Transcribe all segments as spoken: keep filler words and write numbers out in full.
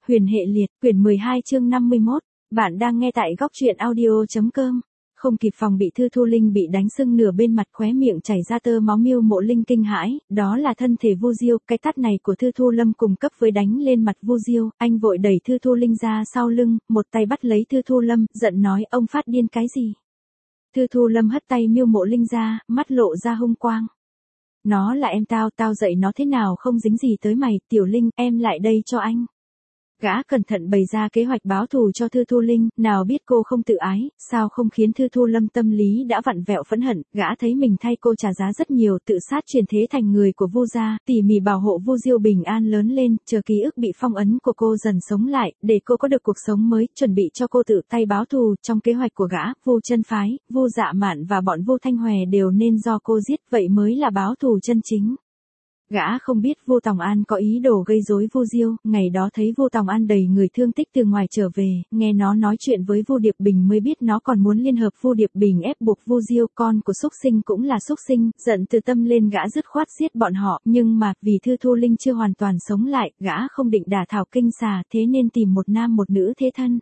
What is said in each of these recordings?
Huyền hệ liệt, quyển mười hai chương năm mươi mốt. Bạn đang nghe tại góc truyện audio.com. Không kịp phòng bị Thư Thu Linh bị đánh sưng nửa bên mặt, khóe miệng chảy ra tơ máu. Miêu Mộ Linh kinh hãi, đó là thân thể Vu Diêu, cái tát này của Thư Thu Lâm cùng cấp với đánh lên mặt Vu Diêu. Anh vội đẩy Thư Thu Linh ra sau lưng, một tay bắt lấy Thư Thu Lâm, giận nói: ông phát điên cái gì? Thư Thu Lâm hất tay Miêu Mộ Linh ra, mắt lộ ra hung quang. Nó là em tao, tao dạy nó thế nào không dính gì tới mày. Tiểu Linh, em lại đây cho anh. Gã cẩn thận bày ra kế hoạch báo thù cho Thư Thu Linh, nào biết cô không tự ái, sao không khiến Thư Thu Lâm tâm lý đã vặn vẹo phẫn hận. Gã thấy mình thay cô trả giá rất nhiều, tự sát chuyển thế thành người của Vu gia, tỉ mỉ bảo hộ Vu Diêu bình an lớn lên, chờ ký ức bị phong ấn của cô dần sống lại, để cô có được cuộc sống mới, chuẩn bị cho cô tự tay báo thù. Trong kế hoạch của gã, Vu Chân Phái, Vu Dạ Mạn và bọn Vu Thanh Hòe đều nên do cô giết, vậy mới là báo thù chân chính. Gã không biết Vu Tòng An có ý đồ gây rối Vu Diêu. Ngày đó thấy Vu Tòng An đầy người thương tích từ ngoài trở về, nghe nó nói chuyện với Vu Điệp Bình mới biết nó còn muốn liên hợp Vu Điệp Bình ép buộc Vu Diêu. Con của xúc sinh cũng là xúc sinh, giận từ tâm lên gã dứt khoát giết bọn họ. Nhưng mà vì Thư Thu Linh chưa hoàn toàn sống lại, gã không định đả thảo kinh xà, thế nên tìm một nam một nữ thế thân.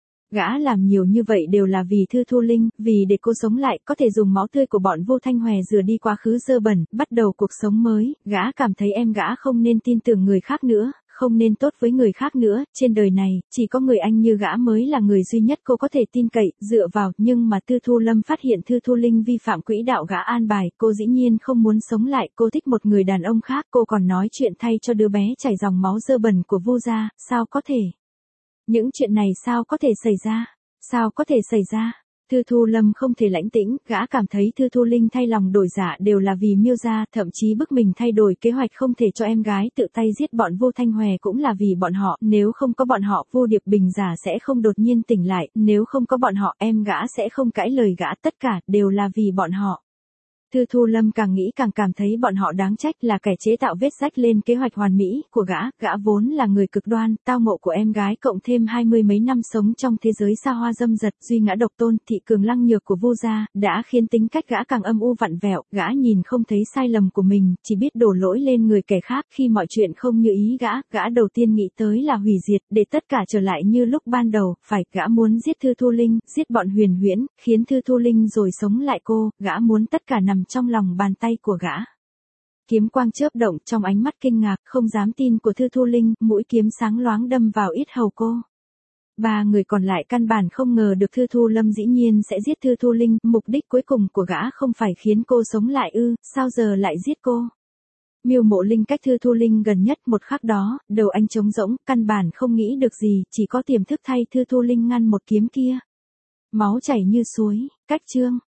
Gã làm nhiều như vậy đều là vì Thư Thu Linh, vì để cô sống lại, có thể dùng máu tươi của bọn Vu Thanh Hòe rửa đi quá khứ dơ bẩn, bắt đầu cuộc sống mới. Gã cảm thấy em gã không nên tin tưởng người khác nữa, không nên tốt với người khác nữa. Trên đời này, chỉ có người anh như gã mới là người duy nhất cô có thể tin cậy, dựa vào. Nhưng mà Thư Thu Lâm phát hiện Thư Thu Linh vi phạm quỹ đạo gã an bài, cô dĩ nhiên không muốn sống lại, cô thích một người đàn ông khác. Cô còn nói chuyện thay cho đứa bé chảy dòng máu dơ bẩn của Vu gia, sao có thể? Những chuyện này sao có thể xảy ra? Sao có thể xảy ra? Thư Thu Lâm không thể lãnh tĩnh, gã cảm thấy Thư Thu Linh thay lòng đổi dạ đều là vì Miêu gia, thậm chí bức mình thay đổi kế hoạch không thể cho em gái tự tay giết bọn Vu Thanh Hòe cũng là vì bọn họ, nếu không có bọn họ, Vu Điệp Bình giả sẽ không đột nhiên tỉnh lại, nếu không có bọn họ, em gã sẽ không cãi lời gã, tất cả đều là vì bọn họ. Thư Thu Lâm càng nghĩ càng cảm thấy bọn họ đáng trách, là kẻ chế tạo vết rách lên kế hoạch hoàn mỹ của gã. Gã vốn là người cực đoan, tao ngộ của em gái cộng thêm hai mươi mấy năm sống trong thế giới xa hoa dâm dật, duy ngã độc tôn, thị cường lăng nhược của Vu gia, đã khiến tính cách gã càng âm u vặn vẹo. Gã nhìn không thấy sai lầm của mình, chỉ biết đổ lỗi lên người kẻ khác. Khi mọi chuyện không như ý gã, gã đầu tiên nghĩ tới là hủy diệt, để tất cả trở lại như lúc ban đầu. Phải, gã muốn giết Thư Thu Linh, giết bọn Huyền Huyễn, khiến Thư Thu Linh rồi sống lại cô. Gã muốn tất cả nằm trong lòng bàn tay của gã. Kiếm quang chớp động trong ánh mắt kinh ngạc, không dám tin của Thư Thu Linh, mũi kiếm sáng loáng đâm vào yết hầu cô. Ba người còn lại căn bản không ngờ được Thư Thu Lâm dĩ nhiên sẽ giết Thư Thu Linh, mục đích cuối cùng của gã không phải khiến cô sống lại ư, sao giờ lại giết cô? Miêu Mộ Linh cách Thư Thu Linh gần nhất, một khắc đó, đầu anh trống rỗng, căn bản không nghĩ được gì, chỉ có tiềm thức thay Thư Thu Linh ngăn một kiếm kia. Máu chảy như suối, cách chương.